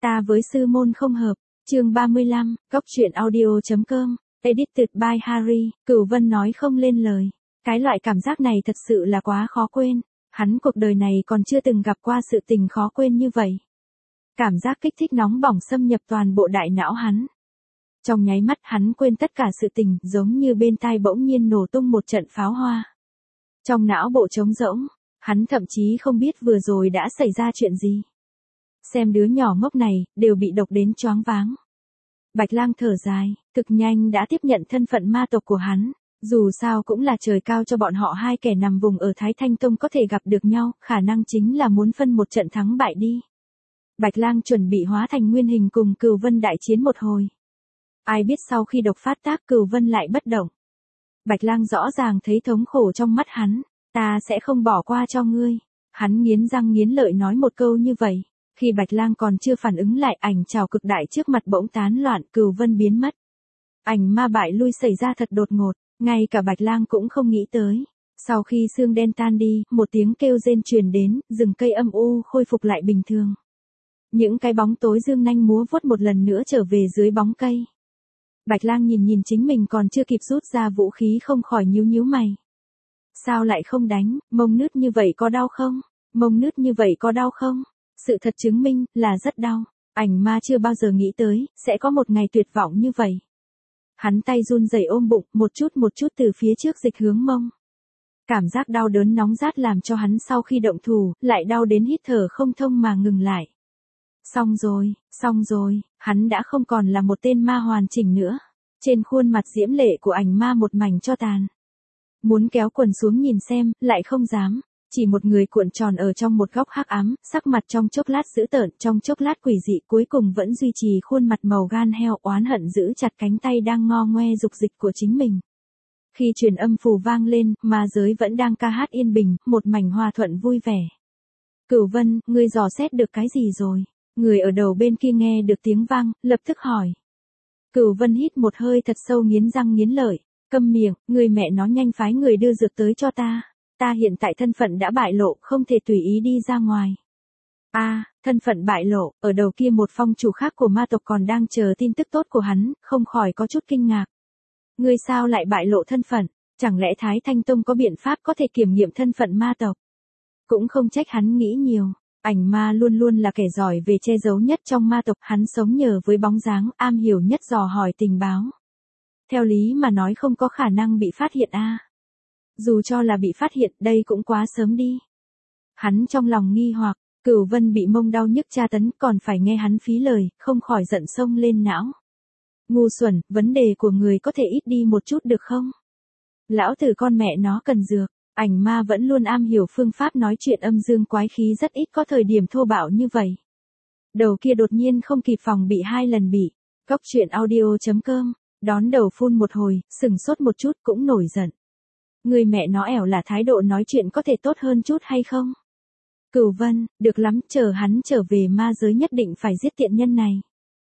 Ta với sư môn không hợp, chương 35, góc truyện audio.com, edited by Harry, Cửu Vân nói không lên lời. Cái loại cảm giác này thật sự là quá khó quên, hắn cuộc đời này còn chưa từng gặp qua sự tình khó quên như vậy. Cảm giác kích thích nóng bỏng xâm nhập toàn bộ đại não hắn. Trong nháy mắt hắn quên tất cả sự tình, giống như bên tai bỗng nhiên nổ tung một trận pháo hoa. Trong não bộ trống rỗng, hắn thậm chí không biết vừa rồi đã xảy ra chuyện gì. Xem đứa nhỏ ngốc này, đều bị độc đến choáng váng. Bạch Lang thở dài, cực nhanh đã tiếp nhận thân phận ma tộc của hắn. Dù sao cũng là trời cao cho bọn họ hai kẻ nằm vùng ở Thái Thanh Tông có thể gặp được nhau, khả năng chính là muốn phân một trận thắng bại đi. Bạch Lang chuẩn bị hóa thành nguyên hình cùng Cửu Vân đại chiến một hồi. Ai biết sau khi độc phát tác Cửu Vân lại bất động. Bạch Lang rõ ràng thấy thống khổ trong mắt hắn, ta sẽ không bỏ qua cho ngươi. Hắn nghiến răng nghiến lợi nói một câu như vậy. Khi Bạch Lang còn chưa phản ứng lại, ảnh trảo cực đại trước mặt bỗng tán loạn, Cửu Vân biến mất. Ảnh ma bại lui xảy ra thật đột ngột, ngay cả Bạch Lang cũng không nghĩ tới. Sau khi xương đen tan đi, một tiếng kêu rên truyền đến, rừng cây âm u khôi phục lại bình thường. Những cái bóng tối dương nanh múa vuốt một lần nữa trở về dưới bóng cây. Bạch Lang nhìn chính mình còn chưa kịp rút ra vũ khí không khỏi nhíu nhíu mày. Sao lại không đánh, mông nứt như vậy có đau không? Mông nứt như vậy có đau không? Sự thật chứng minh là rất đau. Ảnh ma chưa bao giờ nghĩ tới sẽ có một ngày tuyệt vọng như vậy. Hắn tay run rẩy ôm bụng, một chút từ phía trước dịch hướng mông. Cảm giác đau đớn nóng rát làm cho hắn sau khi động thủ, lại đau đến hít thở không thông mà ngừng lại. Xong rồi, hắn đã không còn là một tên ma hoàn chỉnh nữa. Trên khuôn mặt diễm lệ của ảnh ma một mảnh tro tàn. Muốn kéo quần xuống nhìn xem, lại không dám. Chỉ một người cuộn tròn ở trong một góc hắc ám, sắc mặt trong chốc lát dữ tợn, trong chốc lát quỷ dị, cuối cùng vẫn duy trì khuôn mặt màu gan heo, oán hận giữ chặt cánh tay đang ngo ngoe dục dịch của chính mình. Khi truyền âm phù vang lên, ma giới vẫn đang ca hát yên bình, một mảnh hòa thuận vui vẻ. Cửu Vân, ngươi dò xét được cái gì rồi? Người ở đầu bên kia nghe được tiếng vang, lập tức hỏi. Cửu Vân hít một hơi thật sâu, nghiến răng nghiến lợi, câm miệng, người mẹ nó nhanh phái người đưa dược tới cho ta. Ta hiện tại thân phận đã bại lộ, không thể tùy ý đi ra ngoài. Thân phận bại lộ, ở đầu kia một phong chủ khác của ma tộc còn đang chờ tin tức tốt của hắn, không khỏi có chút kinh ngạc. Ngươi sao lại bại lộ thân phận? Chẳng lẽ Thái Thanh Tông có biện pháp có thể kiểm nghiệm thân phận ma tộc? Cũng không trách hắn nghĩ nhiều. Ảnh ma luôn luôn là kẻ giỏi về che giấu nhất trong ma tộc, hắn sống nhờ với bóng dáng, am hiểu nhất dò hỏi tình báo. Theo lý mà nói không có khả năng bị phát hiện Dù cho là bị phát hiện, đây cũng quá sớm đi. Hắn trong lòng nghi hoặc, Cửu Vân bị mông đau nhức tra tấn còn phải nghe hắn phí lời, không khỏi giận sông lên não. Ngu xuẩn, vấn đề của người có thể ít đi một chút được không? Lão tử con mẹ nó cần dược. Ảnh ma vẫn luôn am hiểu phương pháp nói chuyện âm dương quái khí, rất ít có thời điểm thô bạo như vậy. Đầu kia đột nhiên không kịp phòng bị 2 lần bị. Góc truyện audio.com, đón đầu phun một hồi, sừng sốt một chút cũng nổi giận. Người mẹ nó ẻo là thái độ nói chuyện có thể tốt hơn chút hay không? Cửu Vân, được lắm, chờ hắn trở về ma giới nhất định phải giết tiện nhân này.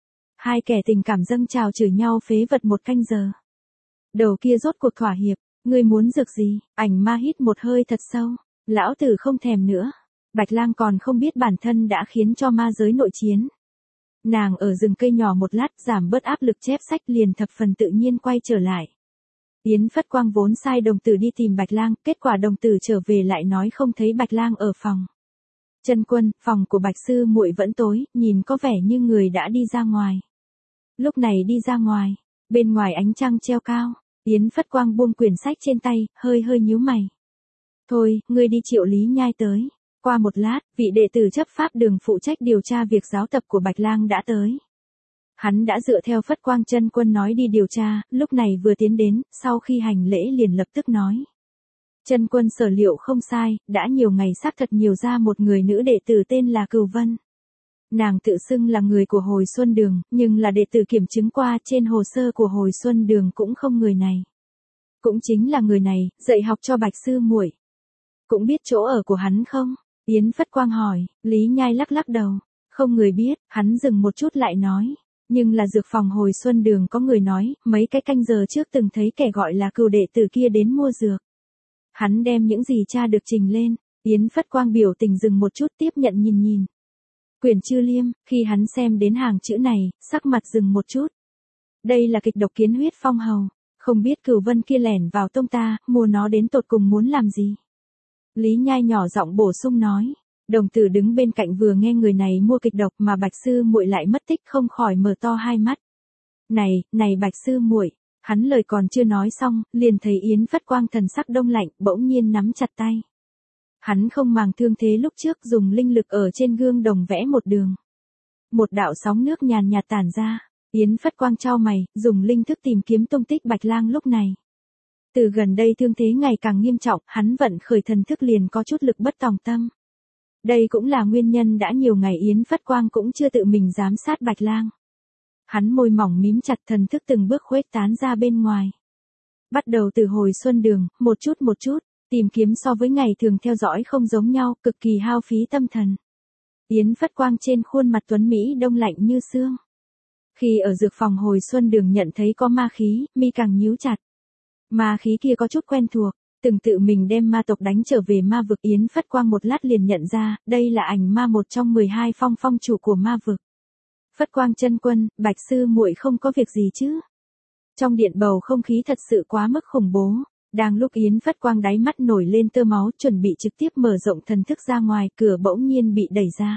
Hai kẻ tình cảm dâng trào chửi nhau phế vật 1 canh giờ. Đầu kia rốt cuộc thỏa hiệp. Ngươi muốn dược gì? Ảnh ma hít một hơi thật sâu. Lão tử không thèm nữa. Bạch Lang còn không biết bản thân đã khiến cho ma giới nội chiến. Nàng ở rừng cây nhỏ một lát giảm bớt áp lực chép sách liền thập phần tự nhiên quay trở lại. Yến Phất Quang vốn sai đồng tử đi tìm Bạch Lang, kết quả đồng tử trở về lại nói không thấy Bạch Lang ở phòng. Chân Quân, phòng của Bạch sư muội vẫn tối, nhìn có vẻ như người đã đi ra ngoài. Lúc này đi ra ngoài, bên ngoài ánh trăng treo cao. Yến Phất Quang buông quyển sách trên tay, hơi nhíu mày. Thôi, ngươi đi triệu Lý Nhai tới. Qua một lát, vị đệ tử chấp pháp đường phụ trách điều tra việc giáo tập của Bạch Lang đã tới. Hắn đã dựa theo Phất Quang Chân Quân nói đi điều tra, lúc này vừa tiến đến, sau khi hành lễ liền lập tức nói. Chân Quân sở liệu không sai, đã nhiều ngày xác thật nhiều ra một người nữ đệ tử tên là Cửu Vân. Nàng tự xưng là người của Hồi Xuân Đường, nhưng là đệ tử kiểm chứng qua trên hồ sơ của Hồi Xuân Đường cũng không người này. Cũng chính là người này, dạy học cho Bạch sư muội. Cũng biết chỗ ở của hắn không? Yến Phất Quang hỏi, Lý Nhai lắc đầu. Không người biết, hắn dừng một chút lại nói. Nhưng là dược phòng Hồi Xuân Đường có người nói, mấy cái canh giờ trước từng thấy kẻ gọi là Cửu đệ tử kia đến mua dược. Hắn đem những gì tra được trình lên. Yến Phất Quang biểu tình dừng một chút tiếp nhận nhìn. Quyền Chư Liêm, khi hắn xem đến hàng chữ này, sắc mặt dừng một chút. Đây là kịch độc kiến huyết phong hầu, không biết Cửu Vân kia lẻn vào tông ta, mua nó đến tột cùng muốn làm gì. Lý Nhai nhỏ giọng bổ sung nói. Đồng tử đứng bên cạnh vừa nghe người này mua kịch độc mà Bạch sư muội lại mất tích không khỏi mở to hai mắt. Này Bạch sư muội, hắn lời còn chưa nói xong, liền thấy Yến Phất Quang thần sắc đông lạnh, bỗng nhiên nắm chặt tay. Hắn không màng thương thế lúc trước dùng linh lực ở trên gương đồng vẽ một đường. Một đạo sóng nước nhàn nhạt tản ra, Yến Phất Quang chau mày, dùng linh thức tìm kiếm tung tích Bạch Lang lúc này. Từ gần đây thương thế ngày càng nghiêm trọng, hắn vận khởi thần thức liền có chút lực bất tòng tâm. Đây cũng là nguyên nhân đã nhiều ngày Yến Phất Quang cũng chưa tự mình giám sát Bạch Lang. Hắn môi mỏng mím chặt, thần thức từng bước khuếch tán ra bên ngoài. Bắt đầu từ hồi xuân đường, một chút, tìm kiếm so với ngày thường theo dõi không giống nhau, cực kỳ hao phí tâm thần. Yến Phất Quang trên khuôn mặt tuấn Mỹ đông lạnh như xương. Khi ở dược phòng hồi xuân đường nhận thấy có ma khí, mi càng nhíu chặt. Ma khí kia có chút quen thuộc, từng tự mình đem ma tộc đánh trở về ma vực. Yến Phất Quang một lát liền nhận ra, đây là ảnh ma một trong 12 phong chủ của ma vực. Phất Quang chân quân, Bạch sư muội không có việc gì chứ? Trong điện bầu không khí thật sự quá mức khủng bố. Đang lúc Yến Phất Quang đáy mắt nổi lên tơ máu chuẩn bị trực tiếp mở rộng thần thức ra ngoài, cửa bỗng nhiên bị đẩy ra.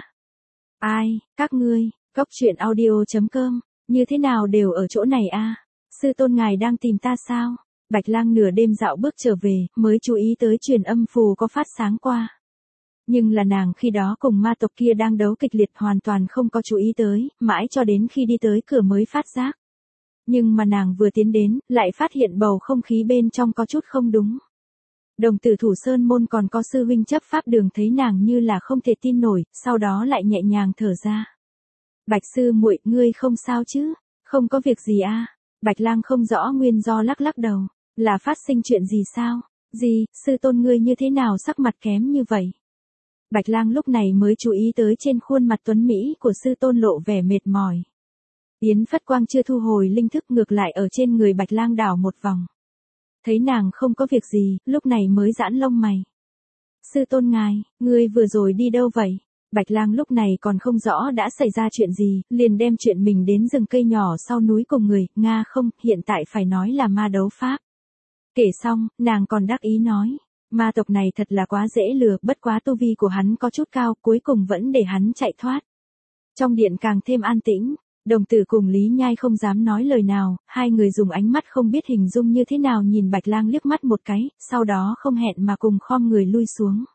Ai, các ngươi, Cốc Truyện Audio.com, như thế nào đều ở chỗ này a? Sư tôn ngài đang tìm ta sao? Bạch Lang nửa đêm dạo bước trở về, mới chú ý tới truyền âm phù có phát sáng qua. Nhưng là nàng khi đó cùng ma tộc kia đang đấu kịch liệt, hoàn toàn không có chú ý tới, mãi cho đến khi đi tới cửa mới phát giác. Nhưng mà nàng vừa tiến đến, lại phát hiện bầu không khí bên trong có chút không đúng. Đồng tử Thủ Sơn môn còn có sư huynh chấp pháp đường thấy nàng như là không thể tin nổi, sau đó lại nhẹ nhàng thở ra. Bạch sư muội, ngươi không sao chứ? Không có việc gì a? Bạch Lang không rõ nguyên do lắc lắc đầu. Là phát sinh chuyện gì sao? Gì, sư tôn ngươi như thế nào sắc mặt kém như vậy? Bạch Lang lúc này mới chú ý tới trên khuôn mặt tuấn Mỹ của sư tôn lộ vẻ mệt mỏi. Yến Phất Quang chưa thu hồi linh thức, ngược lại ở trên người Bạch Lang đảo một vòng. Thấy nàng không có việc gì, lúc này mới giãn lông mày. Sư tôn ngài, ngươi vừa rồi đi đâu vậy? Bạch Lang lúc này còn không rõ đã xảy ra chuyện gì, liền đem chuyện mình đến rừng cây nhỏ sau núi cùng người, Nga không, hiện tại phải nói là ma đấu pháp. Kể xong, nàng còn đắc ý nói, ma tộc này thật là quá dễ lừa, bất quá tu vi của hắn có chút cao, cuối cùng vẫn để hắn chạy thoát. Trong điện càng thêm an tĩnh, đồng tử cùng Lý Nhai không dám nói lời nào, hai người dùng ánh mắt không biết hình dung như thế nào nhìn Bạch Lang liếc mắt một cái, sau đó không hẹn mà cùng khom người lui xuống.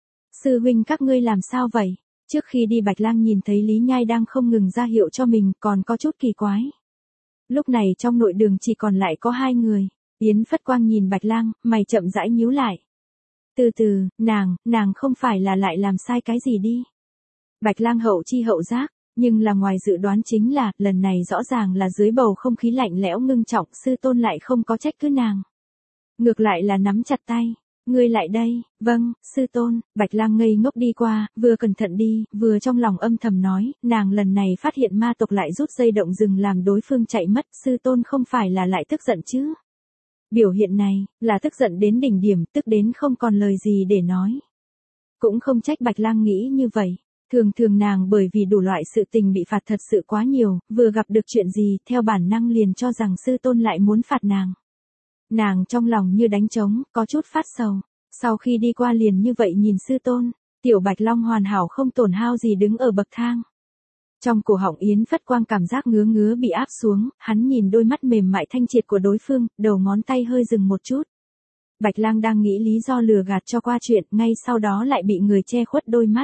Sư huynh các ngươi làm sao vậy? Trước khi đi Bạch Lang nhìn thấy Lý Nhai đang không ngừng ra hiệu cho mình, còn có chút kỳ quái. Lúc này trong nội đường chỉ còn lại có hai người. Yến Phất Quang nhìn Bạch Lang, mày chậm rãi nhíu lại. Từ từ, nàng không phải là lại làm sai cái gì đi. Bạch Lang hậu chi hậu giác, nhưng là ngoài dự đoán chính là, lần này rõ ràng là dưới bầu không khí lạnh lẽo ngưng trọng, sư tôn lại không có trách cứ nàng. Ngược lại là nắm chặt tay. Ngươi lại đây, vâng, sư tôn. Bạch Lang ngây ngốc đi qua, vừa cẩn thận đi, vừa trong lòng âm thầm nói, nàng lần này phát hiện ma tộc lại rút dây động rừng làm đối phương chạy mất, sư tôn không phải là lại tức giận chứ? Biểu hiện này, là tức giận đến đỉnh điểm, tức đến không còn lời gì để nói. Cũng không trách Bạch Lang nghĩ như vậy. Thường nàng bởi vì đủ loại sự tình bị phạt thật sự quá nhiều, vừa gặp được chuyện gì, theo bản năng liền cho rằng sư tôn lại muốn phạt nàng. Nàng trong lòng như đánh trống, có chút phát sầu. Sau khi đi qua liền như vậy nhìn sư tôn, tiểu Bạch Long hoàn hảo không tổn hao gì đứng ở bậc thang. Trong cổ họng Yến Phất Quang cảm giác ngứa ngứa bị áp xuống, hắn nhìn đôi mắt mềm mại thanh triệt của đối phương, đầu ngón tay hơi dừng một chút. Bạch Lang đang nghĩ lý do lừa gạt cho qua chuyện, ngay sau đó lại bị người che khuất đôi mắt.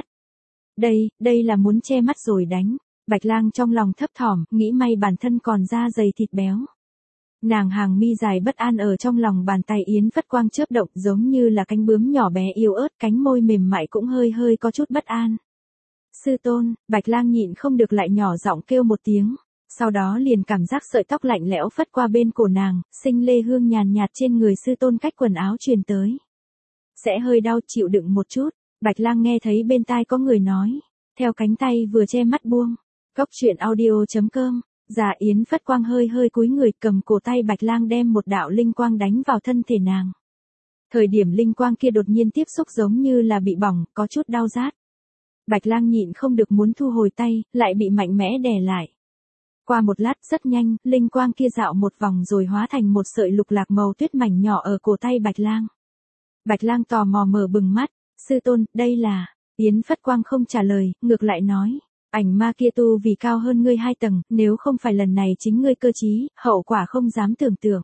Đây là muốn che mắt rồi đánh. Bạch Lang trong lòng thấp thỏm, nghĩ may bản thân còn da dày thịt béo. Nàng hàng mi dài bất an ở trong lòng bàn tay Yến Phất Quang chớp động, giống như là cánh bướm nhỏ bé yếu ớt, cánh môi mềm mại cũng hơi có chút bất an. Sư tôn, Bạch Lang nhịn không được lại nhỏ giọng kêu một tiếng, sau đó liền cảm giác sợi tóc lạnh lẽo phất qua bên cổ nàng, sinh lê hương nhàn nhạt trên người sư tôn cách quần áo truyền tới. Sẽ hơi đau, chịu đựng một chút. Bạch Lang nghe thấy bên tai có người nói, theo cánh tay vừa che mắt buông. Cốc Truyện Audio.com. Dạ Yến Phất Quang hơi cúi người, cầm cổ tay Bạch Lang đem một đạo linh quang đánh vào thân thể nàng. Thời điểm linh quang kia đột nhiên tiếp xúc giống như là bị bỏng, có chút đau rát. Bạch Lang nhịn không được muốn thu hồi tay, lại bị mạnh mẽ đè lại. Qua một lát rất nhanh, linh quang kia dạo một vòng rồi hóa thành một sợi lục lạc màu tuyết mảnh nhỏ ở cổ tay Bạch Lang. Bạch Lang tò mò mở bừng mắt, sư tôn, đây là... Yến Phất Quang không trả lời, ngược lại nói, ảnh ma kia tu vì cao hơn ngươi 2 tầng, nếu không phải lần này chính ngươi cơ trí, hậu quả không dám tưởng tượng.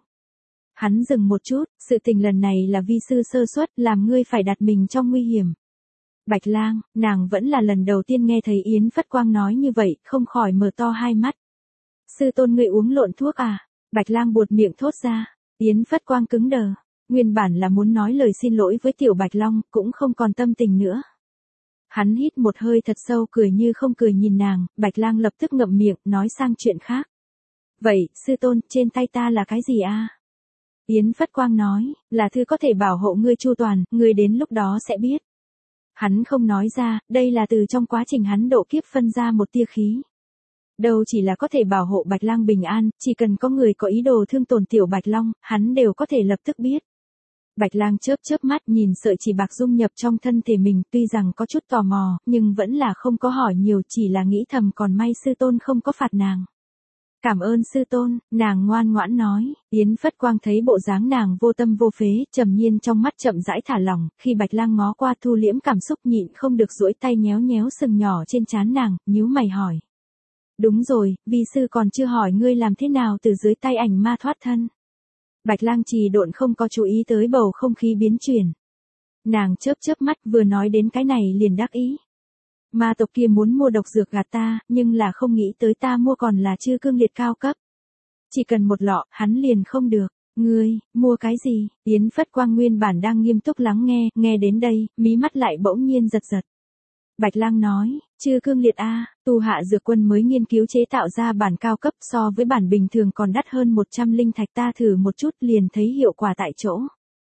Hắn dừng một chút, sự tình lần này là vi sư sơ suất, làm ngươi phải đặt mình trong nguy hiểm. Bạch Lang, nàng vẫn là lần đầu tiên nghe thấy Yến Phất Quang nói như vậy, không khỏi mở to hai mắt. Sư tôn ngươi uống lộn thuốc à? Bạch Lang buột miệng thốt ra. Yến Phất Quang cứng đờ. Nguyên bản là muốn nói lời xin lỗi với Tiểu Bạch Long, cũng không còn tâm tình nữa. Hắn hít một hơi thật sâu, cười như không cười nhìn nàng. Bạch Lang lập tức ngậm miệng, nói sang chuyện khác. Vậy, sư tôn, trên tay ta là cái gì a? Yến Phất Quang nói, là thứ có thể bảo hộ ngươi chu toàn, ngươi đến lúc đó sẽ biết. Hắn không nói ra, đây là từ trong quá trình hắn độ kiếp phân ra một tia khí. Đâu chỉ là có thể bảo hộ Bạch Lang bình an, chỉ cần có người có ý đồ thương tổn Tiểu Bạch Long, hắn đều có thể lập tức biết. Bạch Lang chớp chớp mắt nhìn sợi chỉ bạc dung nhập trong thân thể mình, tuy rằng có chút tò mò, nhưng vẫn là không có hỏi nhiều, chỉ là nghĩ thầm còn may sư tôn không có phạt nàng. Cảm ơn sư tôn, nàng ngoan ngoãn nói. Yến Phất Quang thấy bộ dáng nàng vô tâm vô phế, trầm nhiên trong mắt chậm rãi thả lỏng, khi Bạch Lang ngó qua thu liễm cảm xúc nhịn không được duỗi tay nhéo nhéo sừng nhỏ trên trán nàng, nhíu mày hỏi. Đúng rồi, vi sư còn chưa hỏi ngươi làm thế nào từ dưới tay ảnh ma thoát thân. Bạch Lang trì độn không có chú ý tới bầu không khí biến chuyển. Nàng chớp chớp mắt vừa nói đến cái này liền đắc ý. Ma tộc kia muốn mua độc dược gạt ta, nhưng là không nghĩ tới ta mua còn là chư cương liệt cao cấp. Chỉ cần một lọ, hắn liền không được. Ngươi, mua cái gì? Yến Phất Quang nguyên bản đang nghiêm túc lắng nghe, nghe đến đây, mí mắt lại bỗng nhiên giật giật. Bạch Lang nói, chư cương liệt a, tu hạ dược quân mới nghiên cứu chế tạo ra bản cao cấp, so với bản bình thường còn đắt hơn 100 linh thạch, ta thử một chút liền thấy hiệu quả tại chỗ.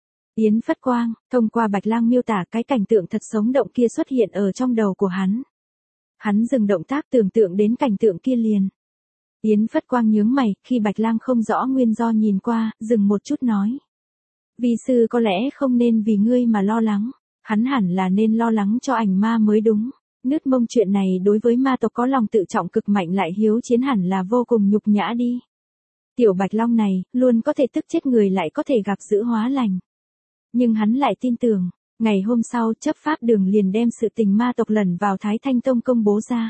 Yến Phất Quang, thông qua Bạch Lang miêu tả, cái cảnh tượng thật sống động kia xuất hiện ở trong đầu của hắn. Hắn dừng động tác, tưởng tượng đến cảnh tượng kia liền. Yến Phất Quang nhướng mày, khi Bạch Lang không rõ nguyên do nhìn qua, dừng một chút nói. Vi sư có lẽ không nên vì ngươi mà lo lắng, hắn hẳn là nên lo lắng cho ảnh ma mới đúng. Nứt mông chuyện này đối với ma tộc có lòng tự trọng cực mạnh lại hiếu chiến hẳn là vô cùng nhục nhã đi. Tiểu Bạch Long này, luôn có thể tức chết người lại có thể gặp dữ hóa lành. Nhưng hắn lại tin tưởng, ngày hôm sau chấp pháp đường liền đem sự tình ma tộc lẩn vào Thái Thanh Tông công bố ra.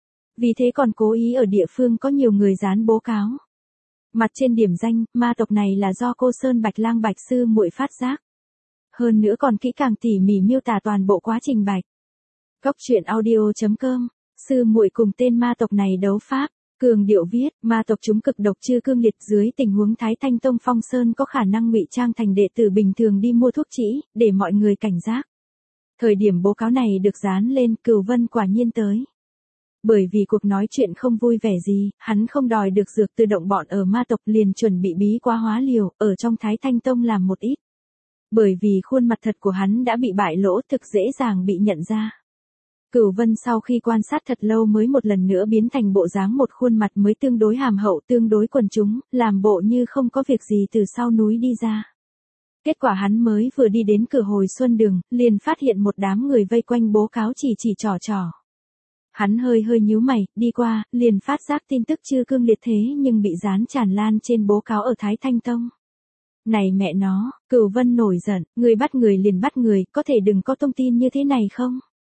Vì thế còn cố ý ở địa phương có nhiều người dán bố cáo. Mặt trên điểm danh, ma tộc này là do cô Sơn Bạch Lang Bạch sư muội phát giác. Hơn nữa còn kỹ càng tỉ mỉ miêu tả toàn bộ quá trình Bạch. Cốc truyện audio.com, sư muội cùng tên ma tộc này đấu pháp. Cường điệu viết, ma tộc chúng cực độc chư cương liệt, dưới tình huống Thái Thanh Tông Phong Sơn có khả năng ngụy trang thành đệ tử bình thường đi mua thuốc trĩ, để mọi người cảnh giác. Thời điểm báo cáo này được dán lên, Cửu Vân quả nhiên tới. Bởi vì cuộc nói chuyện không vui vẻ gì, hắn không đòi được dược từ động bọn ở ma tộc, liền chuẩn bị bí quá hóa liều, ở trong Thái Thanh Tông làm một ít. Bởi vì khuôn mặt thật của hắn đã bị bại lỗ, thực dễ dàng bị nhận ra. Cửu Vân sau khi quan sát thật lâu mới một lần nữa biến thành bộ dáng một khuôn mặt mới tương đối hàm hậu, tương đối quần chúng, làm bộ như không có việc gì từ sau núi đi ra. Kết quả hắn mới vừa đi đến cửa hồi xuân đường, liền phát hiện một đám người vây quanh bố cáo chỉ trò trò. Hắn hơi nhíu mày, đi qua, liền phát giác tin tức chư cương liệt thế nhưng bị dán tràn lan trên bố cáo ở Thái Thanh Tông. Này mẹ nó, Cửu Vân nổi giận, người bắt người liền bắt người, có thể đừng có thông tin như thế này không?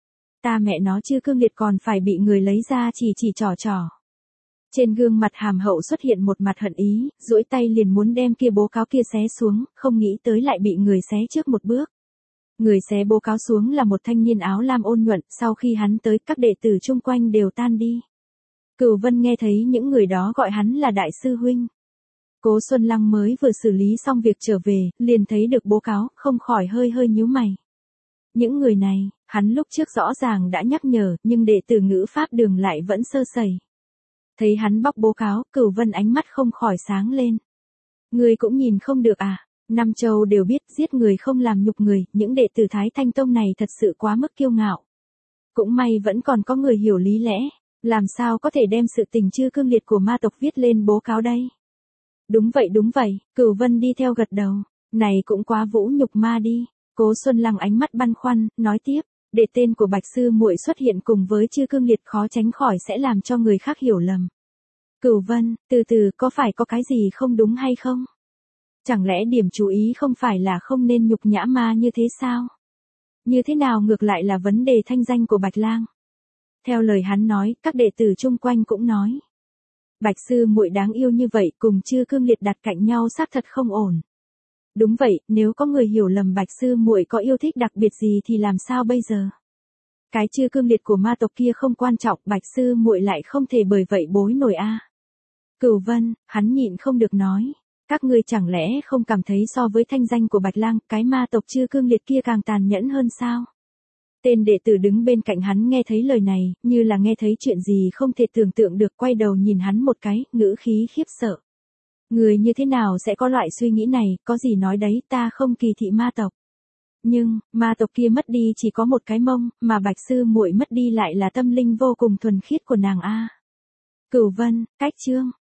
Ta mẹ nó chư cương liệt còn phải bị người lấy ra chỉ trò. Trên gương mặt hàm hậu xuất hiện một mặt hận ý, duỗi tay liền muốn đem kia bố cáo kia xé xuống, không nghĩ tới lại bị người xé trước một bước. Người xé bố cáo xuống là một thanh niên áo lam ôn nhuận, sau khi hắn tới, các đệ tử chung quanh đều tan đi. Cửu Vân nghe thấy những người đó gọi hắn là đại sư huynh. Cố Xuân Lăng mới vừa xử lý xong việc trở về, liền thấy được bố cáo, không khỏi hơi nhíu mày. Những người này, hắn lúc trước rõ ràng đã nhắc nhở, nhưng đệ tử ngữ pháp đường lại vẫn sơ sẩy. Thấy hắn bóc bố cáo, Cửu Vân ánh mắt không khỏi sáng lên. Người cũng nhìn không được à, Nam Châu đều biết giết người không làm nhục người, những đệ tử Thái Thanh Tông này thật sự quá mức kiêu ngạo. Cũng may vẫn còn có người hiểu lý lẽ, làm sao có thể đem sự tình chư cương liệt của ma tộc viết lên bố cáo đây. Đúng vậy, Cửu Vân đi theo gật đầu, này cũng quá vũ nhục ma đi. Cố Xuân Lăng ánh mắt băn khoăn, nói tiếp, Để tên của Bạch Sư muội xuất hiện cùng với Chư Cương Liệt khó tránh khỏi sẽ làm cho người khác hiểu lầm. Cửu Vân, từ từ, có phải có cái gì không đúng hay không? Chẳng lẽ điểm chú ý không phải là không nên nhục nhã ma như thế sao? Như thế nào ngược lại là vấn đề thanh danh của Bạch Lang? Theo lời hắn nói, các đệ tử chung quanh cũng nói. Bạch Sư muội đáng yêu như vậy cùng Chư Cương Liệt đặt cạnh nhau xác thật không ổn. Đúng vậy, nếu có người hiểu lầm Bạch Sư muội có yêu thích đặc biệt gì thì làm sao bây giờ? Cái Chư Cương Liệt của ma tộc kia không quan trọng, Bạch Sư muội lại không thể bởi vậy bối nổi a. Cửu Vân, hắn nhịn không được nói. Các ngươi chẳng lẽ không cảm thấy so với thanh danh của Bạch Lang, cái ma tộc Chư Cương Liệt kia càng tàn nhẫn hơn sao? Tên đệ tử đứng bên cạnh hắn nghe thấy lời này, như là nghe thấy chuyện gì không thể tưởng tượng được, quay đầu nhìn hắn một cái, ngữ khí khiếp sợ. Người như thế nào sẽ có loại suy nghĩ này, có gì nói đấy, ta không kỳ thị ma tộc. Nhưng, ma tộc kia mất đi chỉ có một cái mông, mà Bạch Sư muội mất đi lại là tâm linh vô cùng thuần khiết của nàng a. Cửu Vân, cách chương.